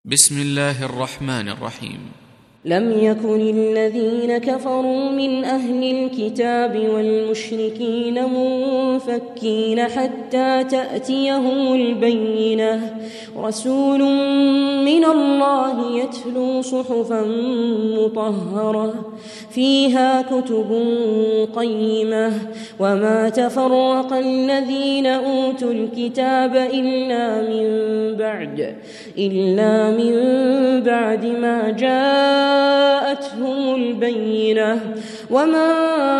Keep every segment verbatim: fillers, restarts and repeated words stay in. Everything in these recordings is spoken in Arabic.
بسم الله الرحمن الرحيم. لم يكن الذين كفروا من أهل الكتاب والمشركين منفكين حتى تأتيهم البينة، رسول من الله يتلو صحفا مطهرة فيها كتب قيمة، وما تفرق الذين أوتوا الكتاب إلا من بعد إلا من بعد ما جاءتهم البينة، وما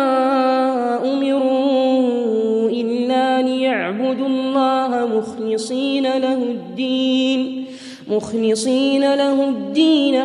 أمروا إلا ليعبدوا الله مخلصين له الدين مخلصين له الدين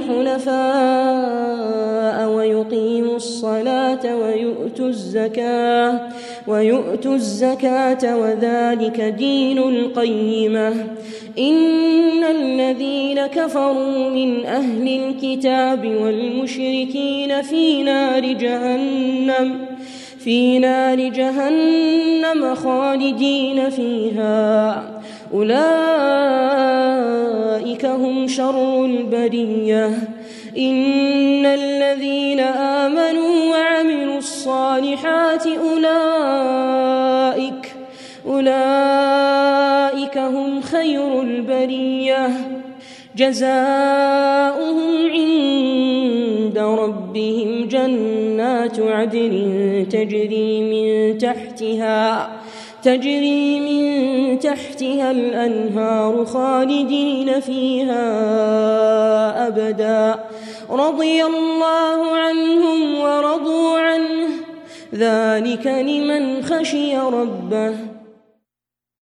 حنفاء ويقيموا الصلاة ويؤتوا الزكاة ويؤتوا الزكاة وذلك دين القيمة. إن الذين كفروا من أهل الكتاب والمشركين في نار جهنم في نار جهنم خالدين فيها، أولئك هم شر البرية. إن الذين آمنوا وعملوا الصالحات أولئك أولئك هم خير البرية، جزاؤهم عند ربهم جنات عدن تجري من تحتها تجري من تحتها الأنهار خالدين فيها أبدا، رضي الله عنهم ورضوا عنه، ذلك لمن خشي ربه.